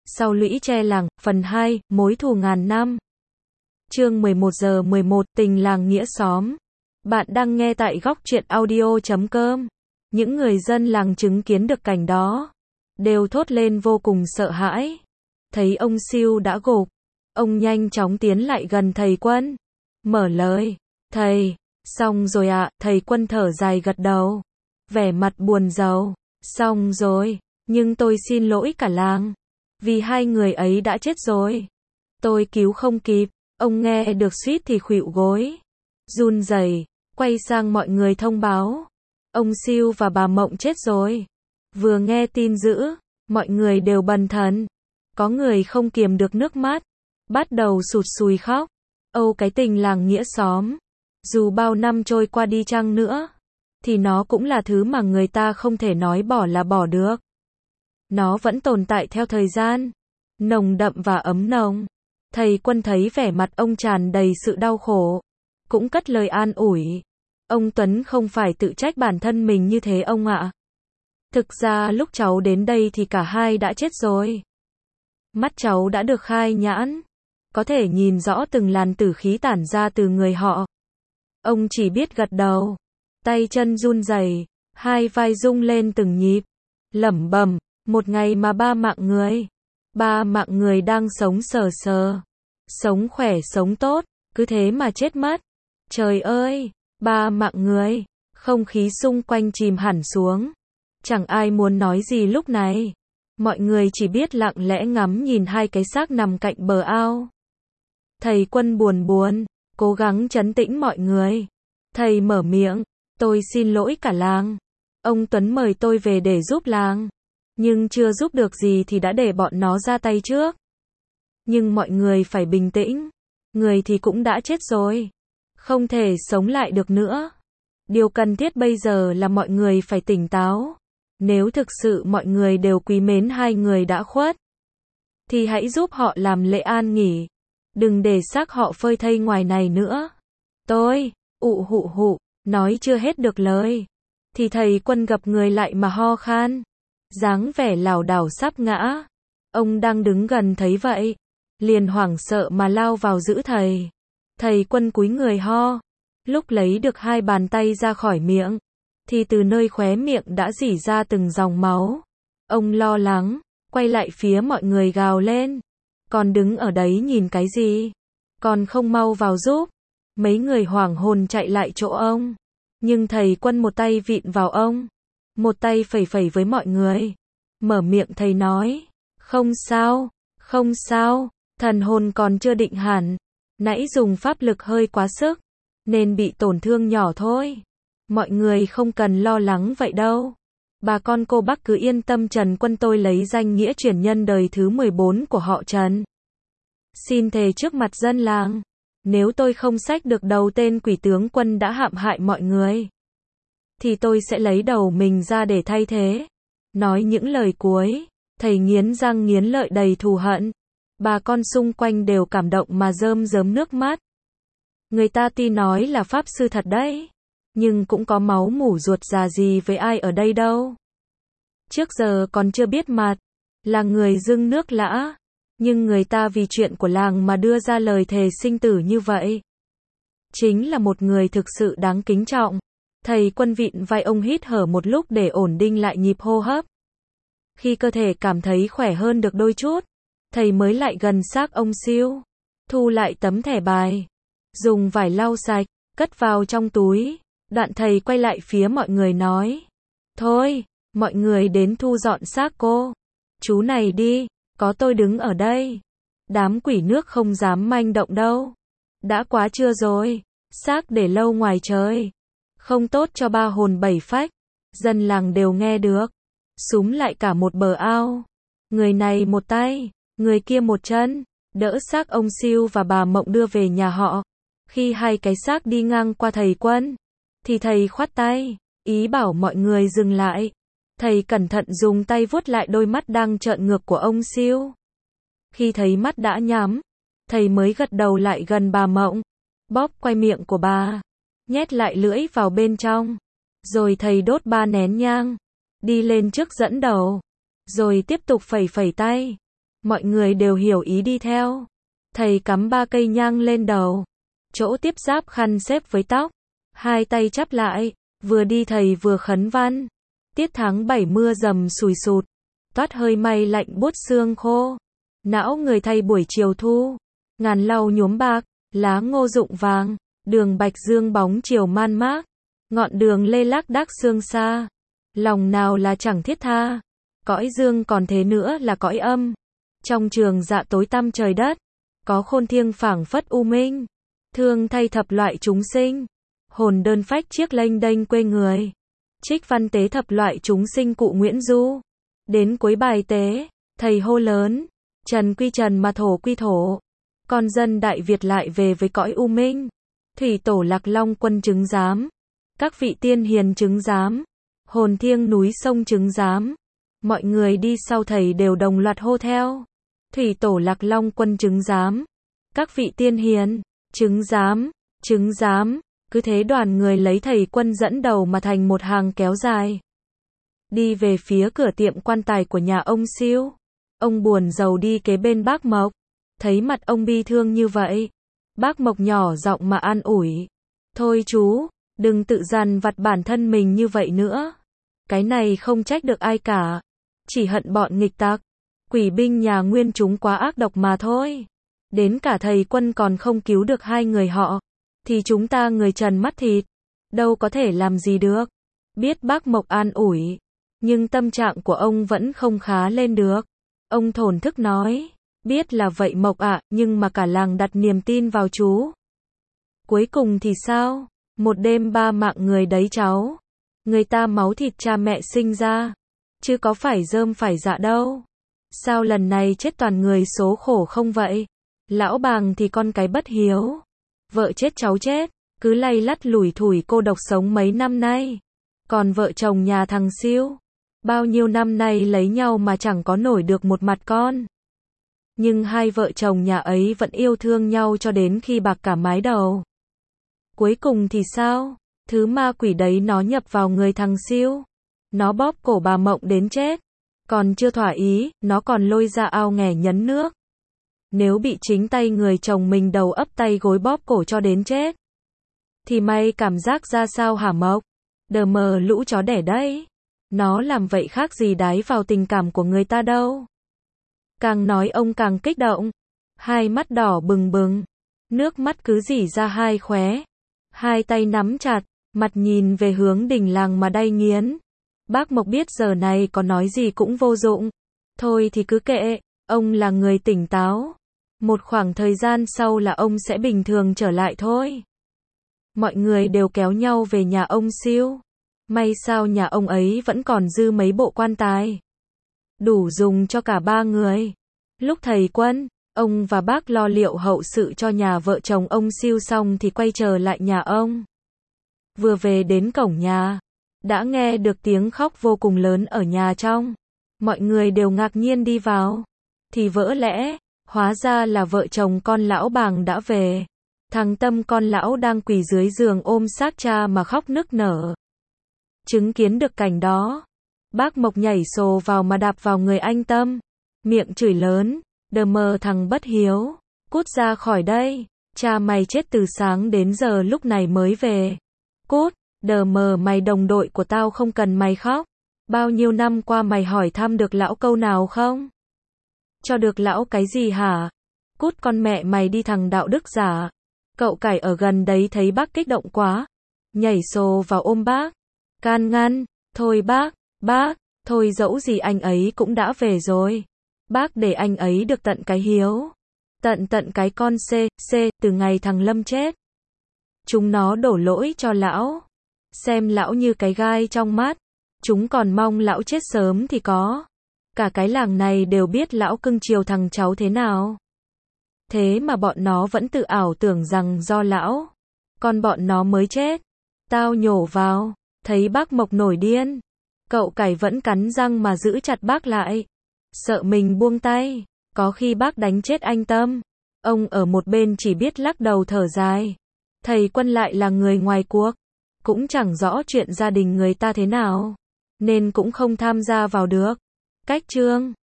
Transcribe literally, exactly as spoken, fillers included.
Sau lũy tre làng, phần hai, mối thù ngàn năm. Chương mười một giờ mười một, tình làng nghĩa xóm. Bạn đang nghe tại góc truyện audio chấm com. Những người dân làng chứng kiến được cảnh đó, đều thốt lên vô cùng sợ hãi. Thấy ông Siêu đã gục, ông nhanh chóng tiến lại gần thầy Quân. Mở lời, thầy, xong rồi ạ, à, thầy Quân thở dài gật đầu. Vẻ mặt buồn rầu, xong rồi, nhưng tôi xin lỗi cả làng. Vì hai người ấy đã chết rồi. Tôi cứu không kịp. Ông nghe được suýt thì khuỵu gối. Run rẩy, quay sang mọi người thông báo. Ông Siêu và bà Mộng chết rồi. Vừa nghe tin dữ, mọi người đều bần thần. Có người không kiềm được nước mắt, bắt đầu sụt sùi khóc. Âu cái tình làng nghĩa xóm, dù bao năm trôi qua đi chăng nữa, thì nó cũng là thứ mà người ta không thể nói bỏ là bỏ được. Nó vẫn tồn tại theo thời gian, nồng đậm và ấm nồng. Thầy Quân thấy vẻ mặt ông tràn đầy sự đau khổ, cũng cất lời an ủi. Ông Tuấn không phải tự trách bản thân mình như thế ông ạ. Thực ra lúc cháu đến đây thì cả hai đã chết rồi. Mắt cháu đã được khai nhãn, có thể nhìn rõ từng làn tử khí tản ra từ người họ. Ông chỉ biết gật đầu, tay chân run rẩy, hai vai rung lên từng nhịp, lẩm bẩm, một ngày mà ba mạng người, ba mạng người đang sống sờ sờ, sống khỏe sống tốt, cứ thế mà chết mất. Trời ơi, ba mạng người, không khí xung quanh chìm hẳn xuống. Chẳng ai muốn nói gì lúc này. Mọi người chỉ biết lặng lẽ ngắm nhìn hai cái xác nằm cạnh bờ ao. Thầy Quân buồn buồn, cố gắng trấn tĩnh mọi người. Thầy mở miệng, tôi xin lỗi cả làng. Ông Tuấn mời tôi về để giúp làng. Nhưng chưa giúp được gì thì đã để bọn nó ra tay trước. Nhưng mọi người phải bình tĩnh. Người thì cũng đã chết rồi. Không thể sống lại được nữa. Điều cần thiết bây giờ là mọi người phải tỉnh táo. Nếu thực sự mọi người đều quý mến hai người đã khuất, thì hãy giúp họ làm lễ an nghỉ. Đừng để xác họ phơi thây ngoài này nữa. Tôi, ụ hụ hụ, nói chưa hết được lời, thì thầy Quân gập người lại mà ho khan. Dáng vẻ lảo đảo sắp ngã. Ông đang đứng gần thấy vậy, liền hoảng sợ mà lao vào giữ thầy. Thầy Quân cúi người ho. Lúc lấy được hai bàn tay ra khỏi miệng, thì từ nơi khóe miệng đã rỉ ra từng dòng máu. Ông lo lắng, quay lại phía mọi người gào lên. Còn đứng ở đấy nhìn cái gì? Còn không mau vào giúp. Mấy người hoảng hồn chạy lại chỗ ông. Nhưng thầy Quân một tay vịn vào ông, một tay phẩy phẩy với mọi người. Mở miệng thầy nói, không sao, không sao, thần hồn còn chưa định hẳn. Nãy dùng pháp lực hơi quá sức, nên bị tổn thương nhỏ thôi. Mọi người không cần lo lắng vậy đâu. Bà con cô bác cứ yên tâm, Trần Quân tôi lấy danh nghĩa truyền nhân đời thứ mười bốn của họ Trần. Xin thề trước mặt dân làng, nếu tôi không xách được đầu tên quỷ tướng Quân đã hãm hại mọi người, thì tôi sẽ lấy đầu mình ra để thay thế. Nói những lời cuối, thầy nghiến răng nghiến lợi đầy thù hận. Bà con xung quanh đều cảm động mà rơm rớm nước mắt. Người ta tuy nói là pháp sư thật đấy, nhưng cũng có máu mủ ruột già gì với ai ở đây đâu. Trước giờ còn chưa biết mặt, là người dưng nước lã, nhưng người ta vì chuyện của làng mà đưa ra lời thề sinh tử như vậy. Chính là một người thực sự đáng kính trọng. Thầy Quân vịn vai ông hít hở một lúc để ổn định lại nhịp hô hấp. Khi cơ thể cảm thấy khỏe hơn được đôi chút, thầy mới lại gần xác ông Siêu, thu lại tấm thẻ bài, dùng vải lau sạch, cất vào trong túi. Đoạn thầy quay lại phía mọi người nói, thôi, mọi người đến thu dọn xác cô chú này đi, có tôi đứng ở đây. Đám quỷ nước không dám manh động đâu. Đã quá trưa rồi, xác để lâu ngoài trời, không tốt cho ba hồn bảy phách. Dân làng đều nghe được, xúm lại cả một bờ ao. Người này một tay, người kia một chân, đỡ xác ông Siêu và bà Mộng đưa về nhà họ. Khi hai cái xác đi ngang qua thầy Quân, thì thầy khoát tay, ý bảo mọi người dừng lại. Thầy cẩn thận dùng tay vuốt lại đôi mắt đang trợn ngược của ông Siêu. Khi thấy mắt đã nhắm, thầy mới gật đầu lại gần bà Mộng, bóp quay miệng của bà, nhét lại lưỡi vào bên trong. Rồi thầy đốt ba nén nhang, đi lên trước dẫn đầu, rồi tiếp tục phẩy phẩy tay. Mọi người đều hiểu ý đi theo. Thầy cắm ba cây nhang lên đầu. Chỗ tiếp giáp khăn xếp với tóc. Hai tay chắp lại. Vừa đi thầy vừa khấn văn. Tiết tháng bảy mưa rầm sùi sụt. Toát hơi may lạnh buốt xương khô. Não người thay buổi chiều thu. Ngàn lau nhuốm bạc. Lá ngô rụng vàng. Đường bạch dương bóng chiều man mác. Ngọn đường lê lác đác sương xa. Lòng nào là chẳng thiết tha. Cõi dương còn thế nữa là cõi âm. Trong trường dạ tối tăm trời đất. Có khôn thiêng phảng phất u minh. Thương thay thập loại chúng sinh. Hồn đơn phách chiếc lênh đênh quê người. Trích văn tế thập loại chúng sinh cụ Nguyễn Du. Đến cuối bài tế, thầy hô lớn. Trần quy trần mà thổ quy thổ. Con dân Đại Việt lại về với cõi u minh. Thủy tổ Lạc Long quân chứng giám. Các vị tiên hiền chứng giám. Hồn thiêng núi sông chứng giám. Mọi người đi sau thầy đều đồng loạt hô theo. Thủy tổ Lạc Long quân chứng giám. Các vị tiên hiền, chứng giám, chứng giám. Cứ thế đoàn người lấy thầy quân dẫn đầu mà thành một hàng kéo dài. Đi về phía cửa tiệm quan tài của nhà ông Siêu. Ông buồn rầu đi kế bên bác Mộc. Thấy mặt ông bi thương như vậy. Bác Mộc nhỏ giọng mà an ủi. Thôi chú, đừng tự dằn vặt bản thân mình như vậy nữa. Cái này không trách được ai cả. Chỉ hận bọn nghịch tặc. Quỷ binh nhà Nguyên chúng quá ác độc mà thôi. Đến cả thầy quân còn không cứu được hai người họ. Thì chúng ta người trần mắt thịt. Đâu có thể làm gì được. Biết bác Mộc an ủi. Nhưng tâm trạng của ông vẫn không khá lên được. Ông thổn thức nói. Biết là vậy Mộc ạ, nhưng mà cả làng đặt niềm tin vào chú. Cuối cùng thì sao? Một đêm ba mạng người đấy cháu. Người ta máu thịt cha mẹ sinh ra. Chứ có phải rơm phải dạ đâu. Sao lần này chết toàn người số khổ không vậy? Lão bàng thì con cái bất hiếu. Vợ chết cháu chết. Cứ lay lắt lủi thủi cô độc sống mấy năm nay. Còn vợ chồng nhà thằng Siêu. Bao nhiêu năm nay lấy nhau mà chẳng có nổi được một mặt con. Nhưng hai vợ chồng nhà ấy vẫn yêu thương nhau cho đến khi bạc cả mái đầu. Cuối cùng thì sao? Thứ ma quỷ đấy nó nhập vào người thằng Siêu. Nó bóp cổ bà Mộng đến chết. Còn chưa thỏa ý, nó còn lôi ra ao nghè nhấn nước. Nếu bị chính tay người chồng mình đầu ấp tay gối bóp cổ cho đến chết. Thì mày cảm giác ra sao hả Mộc? Đờ mờ lũ chó đẻ đấy. Nó làm vậy khác gì đái vào tình cảm của người ta đâu. Càng nói ông càng kích động. Hai mắt đỏ bừng bừng. Nước mắt cứ rỉ ra hai khóe. Hai tay nắm chặt. Mặt nhìn về hướng đình làng mà đay nghiến. Bác Mộc biết giờ này có nói gì cũng vô dụng. Thôi thì cứ kệ. Ông là người tỉnh táo. Một khoảng thời gian sau là ông sẽ bình thường trở lại thôi. Mọi người đều kéo nhau về nhà ông Siêu. May sao nhà ông ấy vẫn còn dư mấy bộ quan tài. Đủ dùng cho cả ba người. Lúc thầy Quân, ông và bác lo liệu hậu sự cho nhà vợ chồng ông Siêu xong thì quay trở lại nhà ông. Vừa về đến cổng nhà, đã nghe được tiếng khóc vô cùng lớn ở nhà trong. Mọi người đều ngạc nhiên đi vào. Thì vỡ lẽ, hóa ra là vợ chồng con lão bàng đã về. Thằng Tâm con lão đang quỳ dưới giường ôm xác cha mà khóc nức nở. Chứng kiến được cảnh đó, bác Mộc nhảy sồ vào mà đạp vào người anh Tâm. Miệng chửi lớn, đờ mờ thằng bất hiếu, cút ra khỏi đây. Cha mày chết từ sáng đến giờ lúc này mới về. Cút, đờ mờ mày đồng đội của tao không cần mày khóc. Bao nhiêu năm qua mày hỏi thăm được lão câu nào không? Cho được lão cái gì hả? Cút con mẹ mày đi thằng đạo đức giả. Cậu Cải ở gần đấy thấy bác kích động quá. Nhảy sồ vào ôm bác. Can ngăn, thôi bác, bác, thôi dẫu gì anh ấy cũng đã về rồi. Bác để anh ấy được tận cái hiếu. Tận tận cái con C, C, từ ngày thằng Lâm chết. Chúng nó đổ lỗi cho lão. Xem lão như cái gai trong mắt. Chúng còn mong lão chết sớm thì có. Cả cái làng này đều biết lão cưng chiều thằng cháu thế nào. Thế mà bọn nó vẫn tự ảo tưởng rằng do lão. Còn bọn nó mới chết. Tao nhổ vào. Thấy bác Mộc nổi điên. Cậu Cải vẫn cắn răng mà giữ chặt bác lại. Sợ mình buông tay. Có khi bác đánh chết anh Tâm. Ông ở một bên chỉ biết lắc đầu thở dài. Thầy Quân lại là người ngoài cuộc. Cũng chẳng rõ chuyện gia đình người ta thế nào. Nên cũng không tham gia vào được. Cách chương